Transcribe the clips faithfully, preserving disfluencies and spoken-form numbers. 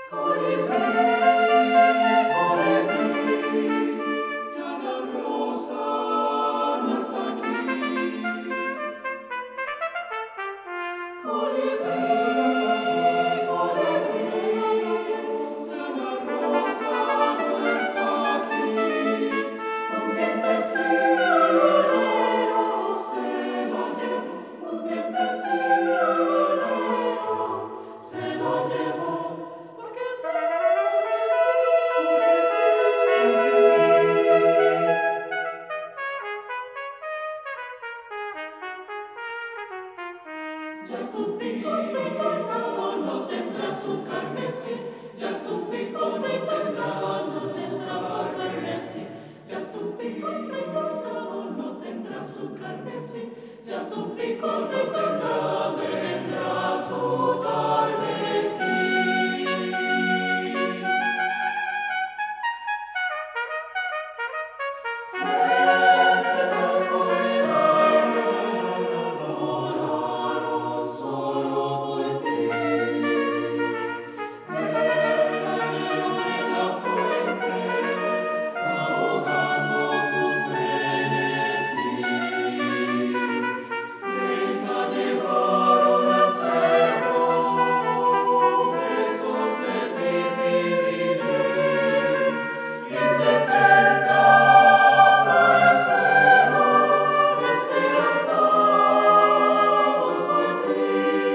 Colibrí, colibrí, ya la rosa no está aquí. Colibrí, colibrí, ya la rosa no está aquí. Un vientecillo se la llevó, un vientecillo se la llevó. Porque sí, porque sí, porque sí, porque sí. Ya tu pico señalado no tendrá su carmesí, ya tu pico señalado no tendrá su carmesí, ya tu pico señalado no tendrá su carmesí, ya tu pico señalado tendrá su carmesí. Siempre nos volaron solo por ti. Tres cayeron en la fuente, ahogando su frenesí. Treinta llegaron al cerro, esos de Pitibibí, y sesenta por el suelo, esperanzados por ti.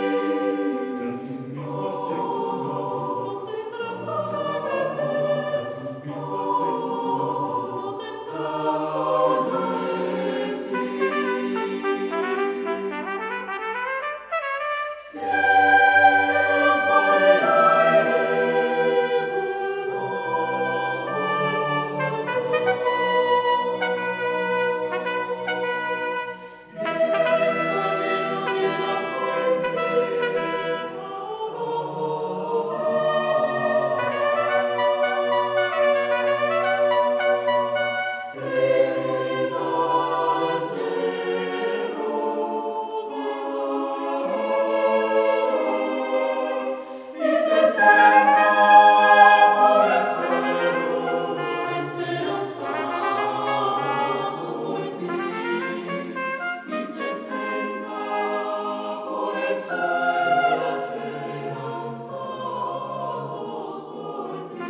No tendrás a carmesí, no tendrás a carmesí. Siempre por el aire voló Diez cayeron en la fuente, ahogando su frase. Treinta al cielo, besos de amor, y sesenta por el suelo, esperanzados por ti. Y sesenta por el suelo, esperanzados por ti.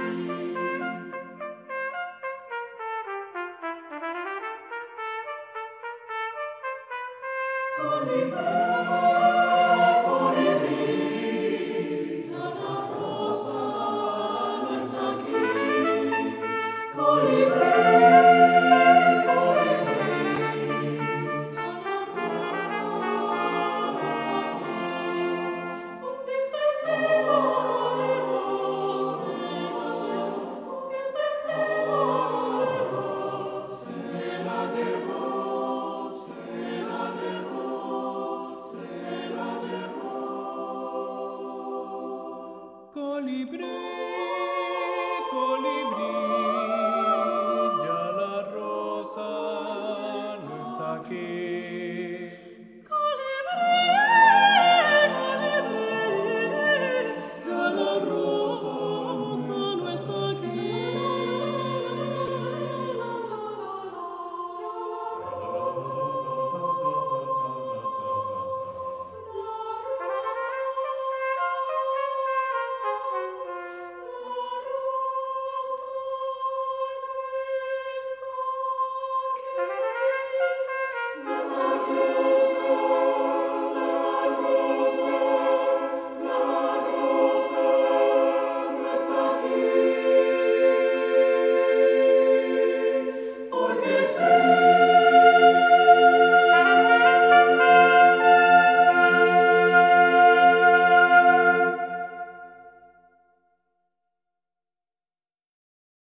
Colibrí, colibrí, ya la rosa no está aquí. Colibrí, colibrí, ya la rosa no está aquí. Un vientecillo se la llevó, un vientecillo se la llevó, se la llevó, se la llevó. Colibrí, colibrí, ya la rosa no está aquí.